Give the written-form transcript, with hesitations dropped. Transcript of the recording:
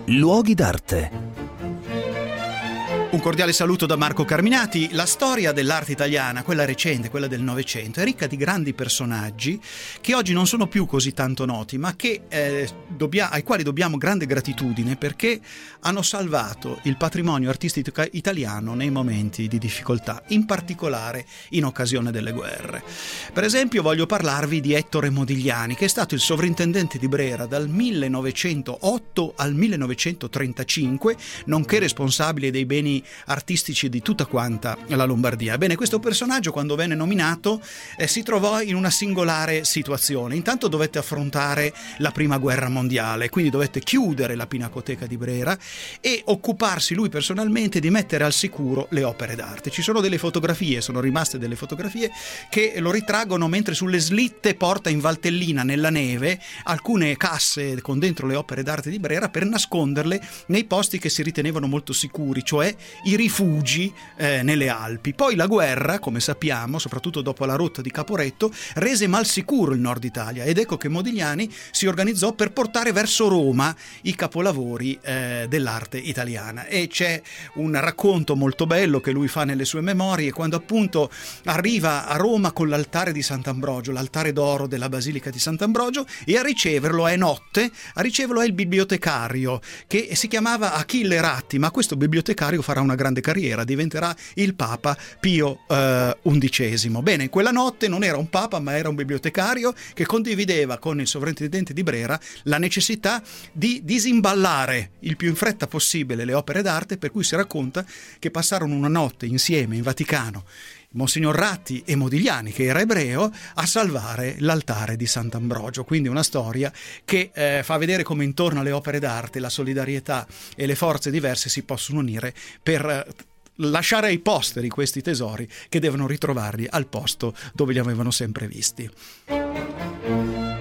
Luoghi d'arte. Un cordiale saluto da Marco Carminati. La storia dell'arte italiana, quella recente, quella del Novecento, è ricca di grandi personaggi che oggi non sono più così tanto noti, ma che, ai quali dobbiamo grande gratitudine perché hanno salvato il patrimonio artistico italiano nei momenti di difficoltà, in particolare in occasione delle guerre. Per esempio voglio parlarvi di Ettore Modigliani, che è stato il sovrintendente di Brera dal 1908 al 1935, nonché responsabile dei beni artistici di tutta quanta la Lombardia. Bene, questo personaggio, quando venne nominato, si trovò in una singolare situazione. Intanto dovette affrontare la prima guerra mondiale, quindi dovette chiudere la Pinacoteca di Brera e occuparsi lui personalmente di mettere al sicuro le opere d'arte. Ci sono delle fotografie, sono rimaste delle fotografie che lo ritraggono mentre sulle slitte porta in Valtellina nella neve alcune casse con dentro le opere d'arte di Brera per nasconderle nei posti che si ritenevano molto sicuri, cioè i rifugi nelle Alpi. Poi la guerra, come sappiamo, soprattutto dopo la rotta di Caporetto, rese mal sicuro il nord Italia, ed ecco che Modigliani si organizzò per portare verso Roma i capolavori dell'arte italiana. E c'è un racconto molto bello che lui fa nelle sue memorie, quando appunto arriva a Roma con l'altare di Sant'Ambrogio, l'altare d'oro della Basilica di Sant'Ambrogio, e a riceverlo è notte, a riceverlo è il bibliotecario che si chiamava Achille Ratti, ma questo bibliotecario farà una grande carriera, diventerà il Papa Pio XI. Bene, in quella notte non era un papa ma era un bibliotecario che condivideva con il sovrintendente di Brera la necessità di disimballare il più in fretta possibile le opere d'arte, per cui si racconta che passarono una notte insieme in Vaticano Monsignor Ratti e Modigliani, che era ebreo, a salvare l'altare di Sant'Ambrogio. Quindi una storia che fa vedere come intorno alle opere d'arte la solidarietà e le forze diverse si possono unire per lasciare ai posteri questi tesori che devono ritrovarli al posto dove li avevano sempre visti.